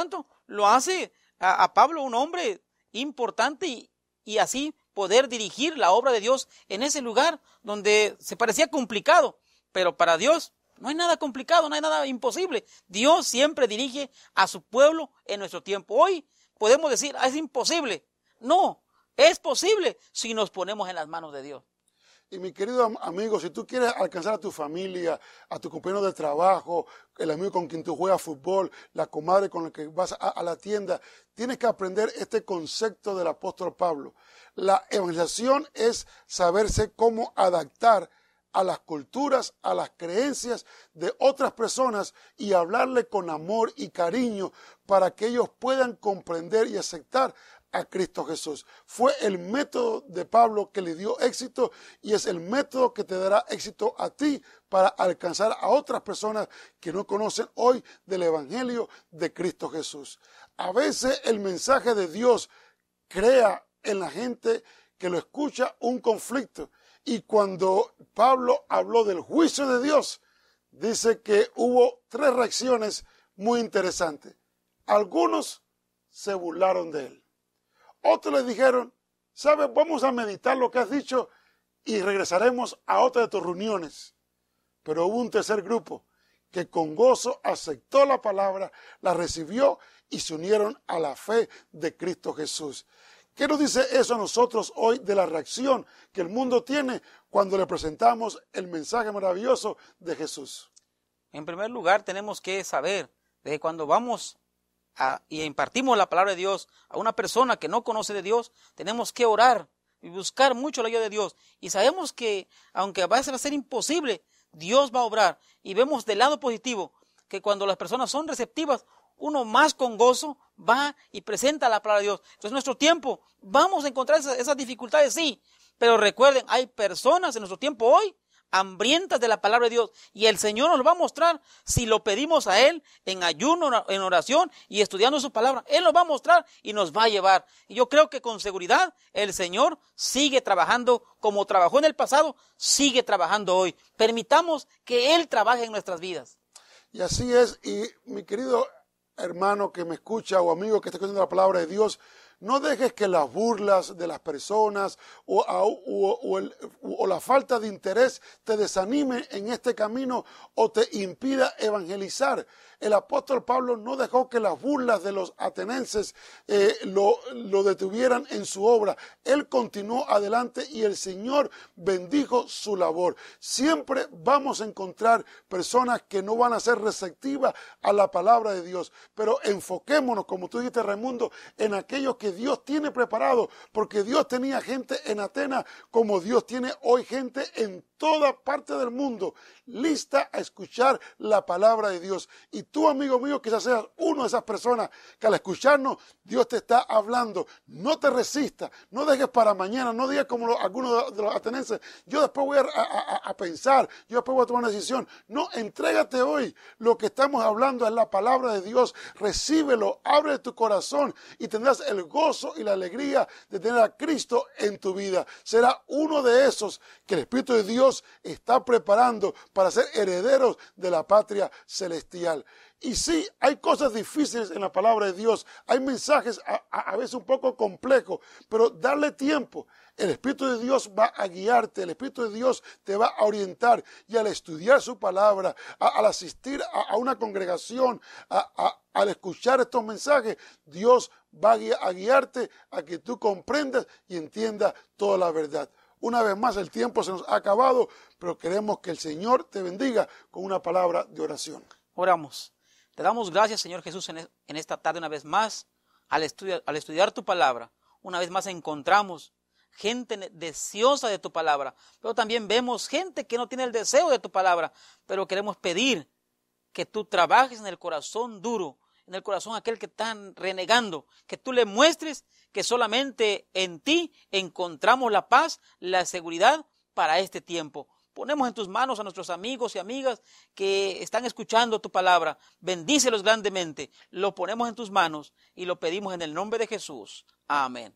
lo hace a, a Pablo un hombre importante y, y así poder dirigir la obra de Dios en ese lugar donde se parecía complicado, pero para Dios no hay nada complicado, no hay nada imposible. Dios siempre dirige a su pueblo en nuestro tiempo. Hoy podemos decir, ah, es imposible. No, es posible si nos ponemos en las manos de Dios. Y mi querido amigo, si tú quieres alcanzar a tu familia, a tu compañero de trabajo, el amigo con quien tú juegas fútbol, la comadre con la que vas a, a la tienda, tienes que aprender este concepto del apóstol Pablo. La evangelización es saberse cómo adaptar a las culturas, a las creencias de otras personas y hablarle con amor y cariño para que ellos puedan comprender y aceptar a Cristo Jesús. Fue el método de Pablo que le dio éxito y es el método que te dará éxito a ti para alcanzar a otras personas que no conocen hoy del Evangelio de Cristo Jesús. A veces el mensaje de Dios crea en la gente que lo escucha un conflicto. Y cuando Pablo habló del juicio de Dios, dice que hubo tres reacciones muy interesantes. Algunos se burlaron de él. Otros le dijeron, ¿sabes? Vamos a meditar lo que has dicho y regresaremos a otra de tus reuniones. Pero hubo un tercer grupo que con gozo aceptó la palabra, la recibió y se unieron a la fe de Cristo Jesús. ¿Qué nos dice eso a nosotros hoy de la reacción que el mundo tiene cuando le presentamos el mensaje maravilloso de Jesús? En primer lugar, tenemos que saber de cuando vamos a, y impartimos la palabra de Dios a una persona que no conoce de Dios, tenemos que orar y buscar mucho la ayuda de Dios. Y sabemos que, aunque a veces va a ser imposible, Dios va a obrar. Y vemos del lado positivo que cuando las personas son receptivas, uno más con gozo va y presenta la palabra de Dios. Entonces en nuestro tiempo vamos a encontrar esas, esas dificultades, sí, pero recuerden, hay personas en nuestro tiempo hoy hambrientas de la palabra de Dios y el Señor nos lo va a mostrar si lo pedimos a Él en ayuno, en oración y estudiando su palabra. Él nos va a mostrar y nos va a llevar. Y yo creo que con seguridad el Señor sigue trabajando como trabajó en el pasado, sigue trabajando hoy. Permitamos que Él trabaje en nuestras vidas. Y así es, y mi querido hermano que me escucha o amigo que está escuchando la palabra de Dios, no dejes que las burlas de las personas o, o, o, el, o la falta de interés te desanime en este camino o te impida evangelizar. El apóstol Pablo no dejó que las burlas de los atenienses eh, lo, lo detuvieran en su obra. Él continuó adelante y el Señor bendijo su labor. Siempre vamos a encontrar personas que no van a ser receptivas a la palabra de Dios, pero enfoquémonos, como tú dijiste, Raimundo, en aquellos que Dios tiene preparado, porque Dios tenía gente en Atenas como Dios tiene hoy gente en toda parte del mundo lista a escuchar la palabra de Dios. Y tú, amigo mío, quizás seas uno de esas personas que al escucharnos Dios te está hablando. No te resistas, no dejes para mañana, no digas como los, algunos de los atenienses, yo después voy a, a, a pensar, yo después voy a tomar una decisión. No, entrégate hoy. Lo que estamos hablando es la palabra de Dios. Recíbelo, abre tu corazón y tendrás el gozo y la alegría de tener a Cristo en tu vida. Será uno de esos que el Espíritu de Dios está preparando para ser herederos de la patria celestial. Y sí, hay cosas difíciles en la palabra de Dios, hay mensajes a, a, a veces un poco complejos, pero darle tiempo. El Espíritu de Dios va a guiarte, el Espíritu de Dios te va a orientar y al estudiar su palabra, a, al asistir a, a una congregación, a, a, al escuchar estos mensajes, Dios va a, guiar, a guiarte a que tú comprendas y entiendas toda la verdad. Una vez más, el tiempo se nos ha acabado, pero queremos que el Señor te bendiga con una palabra de oración. Oramos. Te damos gracias, Señor Jesús, en, en esta tarde una vez más, al estudiar, al estudiar tu palabra. Una vez más encontramos gente deseosa de tu palabra, pero también vemos gente que no tiene el deseo de tu palabra, pero queremos pedir que tú trabajes en el corazón duro, en el corazón aquel que están renegando, que tú le muestres que solamente en ti encontramos la paz, la seguridad para este tiempo. Ponemos en tus manos a nuestros amigos y amigas que están escuchando tu palabra. Bendícelos grandemente. Lo ponemos en tus manos y lo pedimos en el nombre de Jesús. Amén.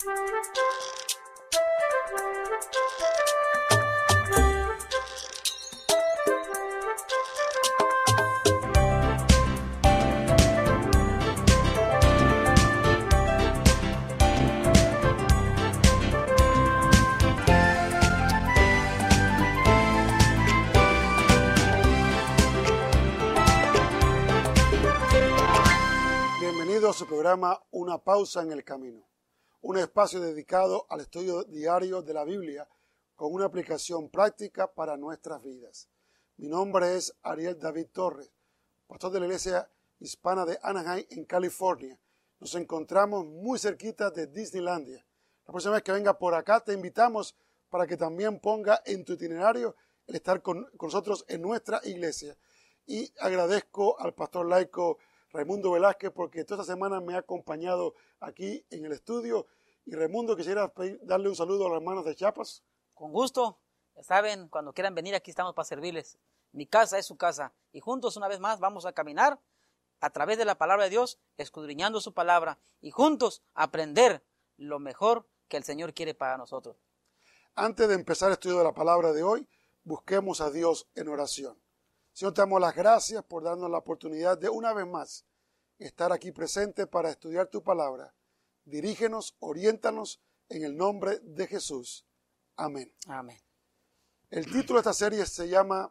Bienvenido a su programa Una Pausa en el Camino, un espacio dedicado al estudio diario de la Biblia con una aplicación práctica para nuestras vidas. Mi nombre es Ariel David Torres, pastor de la Iglesia Hispana de Anaheim en California. Nos encontramos muy cerquita de Disneylandia. La próxima vez que venga por acá te invitamos para que también ponga en tu itinerario el estar con, con nosotros en nuestra iglesia. Y agradezco al pastor laico Raimundo Velázquez, porque toda esta semana me ha acompañado aquí en el estudio. Y Raimundo, quisiera pedir, darle un saludo a los hermanos de Chiapas. Con gusto, ya saben, cuando quieran venir aquí estamos para servirles. Mi casa es su casa y juntos una vez más vamos a caminar a través de la palabra de Dios, escudriñando su palabra y juntos aprender lo mejor que el Señor quiere para nosotros. Antes de empezar el estudio de la palabra de hoy, busquemos a Dios en oración. Señor, te damos las gracias por darnos la oportunidad de una vez más estar aquí presente para estudiar tu palabra. Dirígenos, oriéntanos en el nombre de Jesús. Amén. Amén. El título de esta serie se llama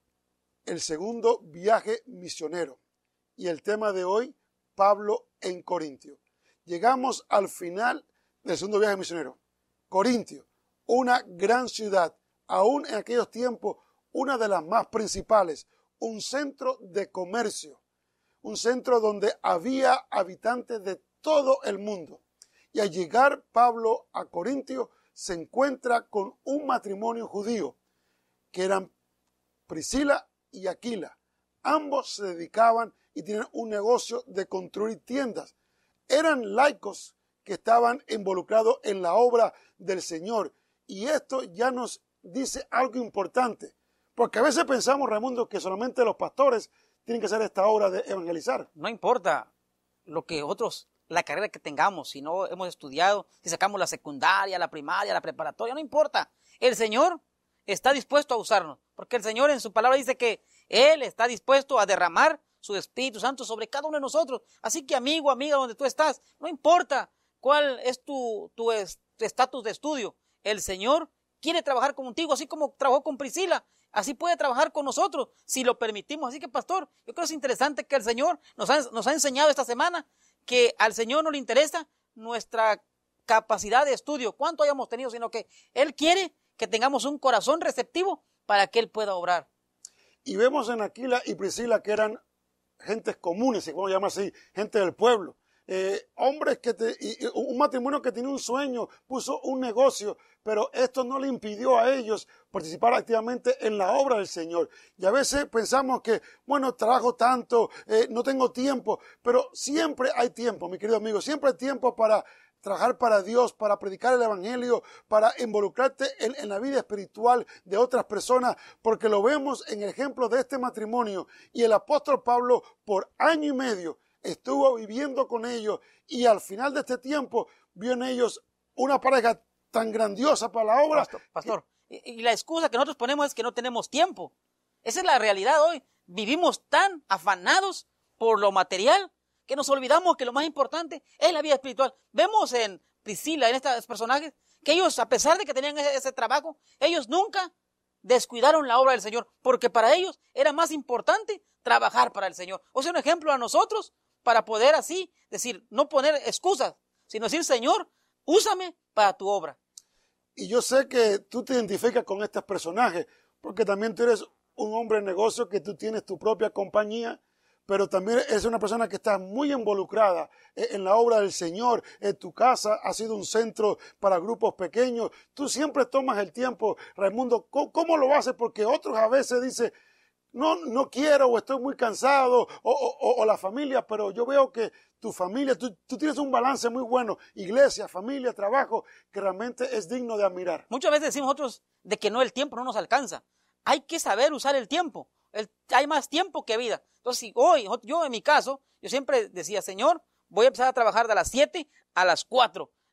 El segundo viaje misionero y el tema de hoy, Pablo en Corintio. Llegamos al final del segundo viaje misionero. Corintio, una gran ciudad, aún en aquellos tiempos, una de las más principales, un centro de comercio, un centro donde había habitantes de todo el mundo. Y al llegar Pablo a Corintio, se encuentra con un matrimonio judío, que eran Priscila y Aquila. Ambos se dedicaban y tienen un negocio de construir tiendas. Eran laicos que estaban involucrados en la obra del Señor. Y esto ya nos dice algo importante. Porque a veces pensamos, Raimundo, que solamente los pastores tienen que hacer esta obra de evangelizar. No importa lo que otros, la carrera que tengamos, si no hemos estudiado, si sacamos la secundaria, la primaria, la preparatoria, no importa. El Señor está dispuesto a usarnos, porque el Señor en su palabra dice que Él está dispuesto a derramar su Espíritu Santo sobre cada uno de nosotros. Así que amigo, amiga, donde tú estás, no importa cuál es tu tu estatus de estudio, el Señor quiere trabajar contigo, así como trabajó con Priscila. Así puede trabajar con nosotros, si lo permitimos. Así que, pastor, yo creo que es interesante que el Señor nos ha, nos ha enseñado esta semana que al Señor no le interesa nuestra capacidad de estudio, cuánto hayamos tenido, sino que Él quiere que tengamos un corazón receptivo para que Él pueda obrar. Y vemos en Aquila y Priscila que eran gentes comunes, si podemos llamar así, gente del pueblo. Eh, hombres que te, y, y un matrimonio que tenía un sueño, puso un negocio, pero esto no le impidió a ellos participar activamente en la obra del Señor. Y a veces pensamos que, bueno, trabajo tanto, eh, no tengo tiempo, pero siempre hay tiempo, mi querido amigo, siempre hay tiempo para trabajar para Dios, para predicar el evangelio, para involucrarte en, en la vida espiritual de otras personas, porque lo vemos en el ejemplo de este matrimonio. Y el apóstol Pablo, por año y medio, estuvo viviendo con ellos y al final de este tiempo vio en ellos una pareja tan grandiosa para la obra. Pastor, pastor que... y, y la excusa que nosotros ponemos es que no tenemos tiempo. Esa es la realidad hoy. Vivimos tan afanados por lo material que nos olvidamos que lo más importante es la vida espiritual. Vemos en Priscila, en estos personajes, que ellos, a pesar de que tenían ese, ese trabajo, ellos nunca descuidaron la obra del Señor, porque para ellos era más importante trabajar para el Señor. O sea, un ejemplo a nosotros para poder así decir, no poner excusas, sino decir, Señor, úsame para tu obra. Y yo sé que tú te identificas con estos personajes, porque también tú eres un hombre de negocio, que tú tienes tu propia compañía, pero también es una persona que está muy involucrada en la obra del Señor. En tu casa ha sido un centro para grupos pequeños. Tú siempre tomas el tiempo, Raimundo. ¿Cómo, cómo lo haces? Porque otros a veces dicen, no, no quiero, o estoy muy cansado, o, o, o la familia, pero yo veo que tu familia, tú, tú tienes un balance muy bueno, iglesia, familia, trabajo, que realmente es digno de admirar. Muchas veces decimos nosotros de que no, el tiempo no nos alcanza. Hay que saber usar el tiempo. El, hay más tiempo que vida. Entonces, si hoy, yo en mi caso, yo siempre decía, Señor, voy a empezar a trabajar de las siete a las cuatro.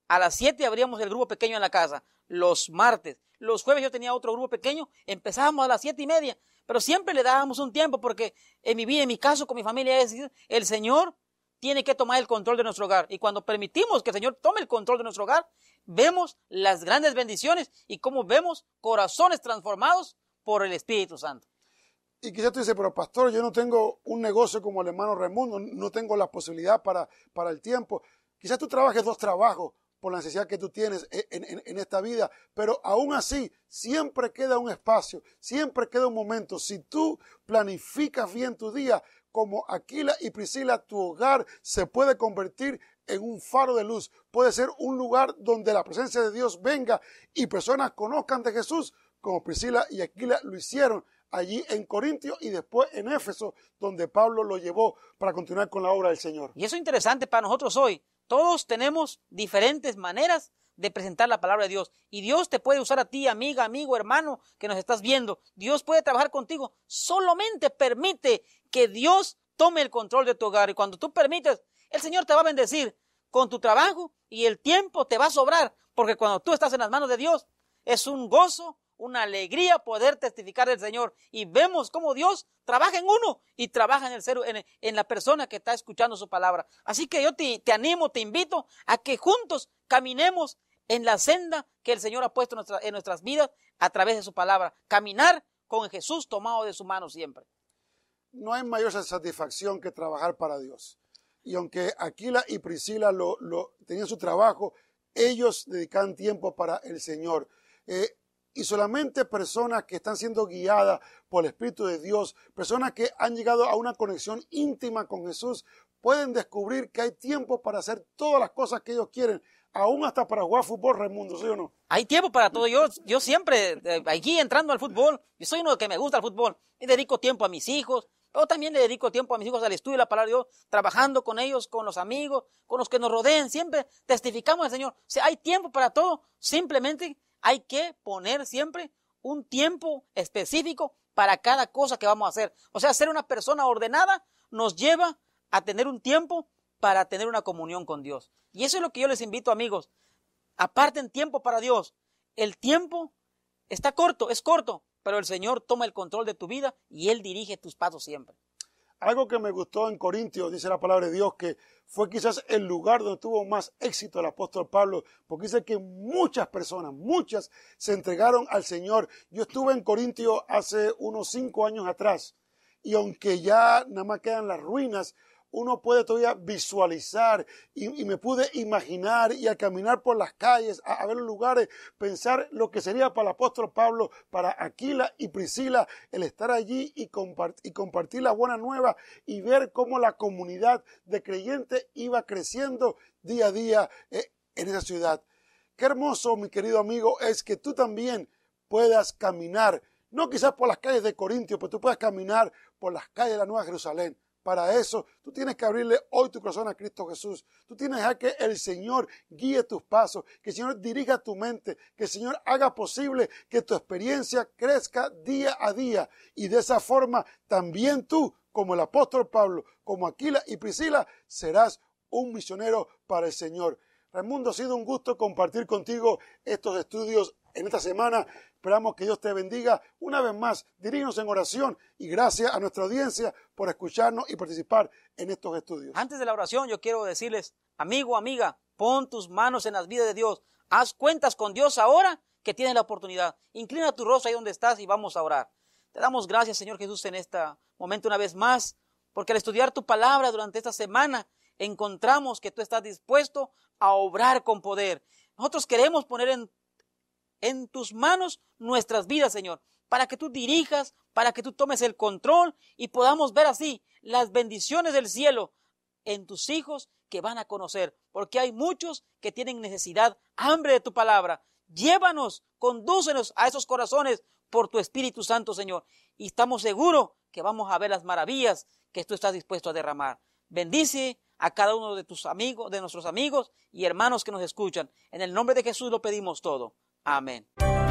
A las siete abríamos el grupo pequeño en la casa, los martes. Los jueves yo tenía otro grupo pequeño, empezábamos a las siete y media, pero siempre le dábamos un tiempo porque en mi vida, en mi caso, con mi familia, es decir, el Señor tiene que tomar el control de nuestro hogar. Y cuando permitimos que el Señor tome el control de nuestro hogar, vemos las grandes bendiciones y cómo vemos corazones transformados por el Espíritu Santo. Y quizás tú dices, pero pastor, yo no tengo un negocio como el hermano Raimundo, no tengo la posibilidad para, para el tiempo. Quizás tú trabajes dos trabajos por la necesidad que tú tienes en, en, en esta vida, pero aún así siempre queda un espacio, siempre queda un momento. Si tú planificas bien tu día, como Aquila y Priscila, tu hogar se puede convertir en un faro de luz. Puede ser un lugar donde la presencia de Dios venga y personas conozcan de Jesús, como Priscila y Aquila lo hicieron allí en Corintio y después en Éfeso, donde Pablo lo llevó para continuar con la obra del Señor. Y eso es interesante para nosotros hoy. Todos tenemos diferentes maneras de presentar la palabra de Dios. Y Dios te puede usar a ti, amiga, amigo, hermano, que nos estás viendo. Dios puede trabajar contigo. Solamente permite que Dios tome el control de tu hogar. Y cuando tú permites, el Señor te va a bendecir con tu trabajo y el tiempo te va a sobrar. Porque cuando tú estás en las manos de Dios, es un gozo, una alegría poder testificar del Señor. Y vemos cómo Dios trabaja en uno y trabaja en el ser, en, en la persona que está escuchando su palabra. Así que yo te, te animo, te invito a que juntos caminemos en la senda que el Señor ha puesto en, nuestra, en nuestras vidas a través de su palabra. Caminar con Jesús tomado de su mano siempre. No hay mayor satisfacción que trabajar para Dios. Y aunque Aquila y Priscila lo, lo, tenían su trabajo, ellos dedicaban tiempo para el Señor. Eh, Y solamente personas que están siendo guiadas por el Espíritu de Dios, personas que han llegado a una conexión íntima con Jesús, pueden descubrir que hay tiempo para hacer todas las cosas que ellos quieren, aún hasta para jugar fútbol, Raimundo, ¿sí o no? Hay tiempo para todo. Yo, yo siempre, eh, aquí entrando al fútbol, yo soy uno que me gusta el fútbol, y dedico tiempo a mis hijos, pero también le dedico tiempo a mis hijos al estudio de la palabra de Dios, trabajando con ellos, con los amigos, con los que nos rodeen, siempre testificamos al Señor. O sea, hay tiempo para todo, simplemente hay que poner siempre un tiempo específico para cada cosa que vamos a hacer. O sea, ser una persona ordenada nos lleva a tener un tiempo para tener una comunión con Dios. Y eso es lo que yo les invito, amigos. Aparten tiempo para Dios. El tiempo está corto, es corto, pero el Señor toma el control de tu vida y Él dirige tus pasos siempre. Algo que me gustó en Corintios, dice la palabra de Dios, que fue quizás el lugar donde tuvo más éxito el apóstol Pablo, porque dice que muchas personas, muchas se entregaron al Señor. Yo estuve en Corintios hace unos cinco años atrás, y aunque ya nada más quedan las ruinas, uno puede todavía visualizar y, y me pude imaginar y al caminar por las calles, a, a ver los lugares, pensar lo que sería para el apóstol Pablo, para Aquila y Priscila, el estar allí y, compart y compartir la buena nueva y ver cómo la comunidad de creyentes iba creciendo día a día eh, en esa ciudad. Qué hermoso, mi querido amigo, es que tú también puedas caminar, no quizás por las calles de Corintio, pero tú puedas caminar por las calles de la Nueva Jerusalén. Para eso, tú tienes que abrirle hoy tu corazón a Cristo Jesús. Tú tienes que dejar que el Señor guíe tus pasos, que el Señor dirija tu mente, que el Señor haga posible que tu experiencia crezca día a día. Y de esa forma, también tú, como el apóstol Pablo, como Aquila y Priscila, serás un misionero para el Señor. Raimundo, ha sido un gusto compartir contigo estos estudios en esta semana. Esperamos que Dios te bendiga. Una vez más, dirígenos en oración y gracias a nuestra audiencia por escucharnos y participar en estos estudios. Antes de la oración, yo quiero decirles, amigo, amiga, pon tus manos en las vidas de Dios. Haz cuentas con Dios ahora que tienes la oportunidad. Inclina tu rostro ahí donde estás y vamos a orar. Te damos gracias, Señor Jesús, en este momento una vez más, porque al estudiar tu palabra durante esta semana, encontramos que tú estás dispuesto a obrar con poder. Nosotros queremos poner en en tus manos nuestras vidas, Señor, para que tú dirijas, para que tú tomes el control y podamos ver así las bendiciones del cielo en tus hijos que van a conocer, porque hay muchos que tienen necesidad, hambre de tu palabra. Llévanos, condúcenos a esos corazones por tu Espíritu Santo, Señor, y estamos seguros que vamos a ver las maravillas que tú estás dispuesto a derramar. Bendice a cada uno de tus amigos, de nuestros amigos y hermanos que nos escuchan. En el nombre de Jesús lo pedimos todo. Amén.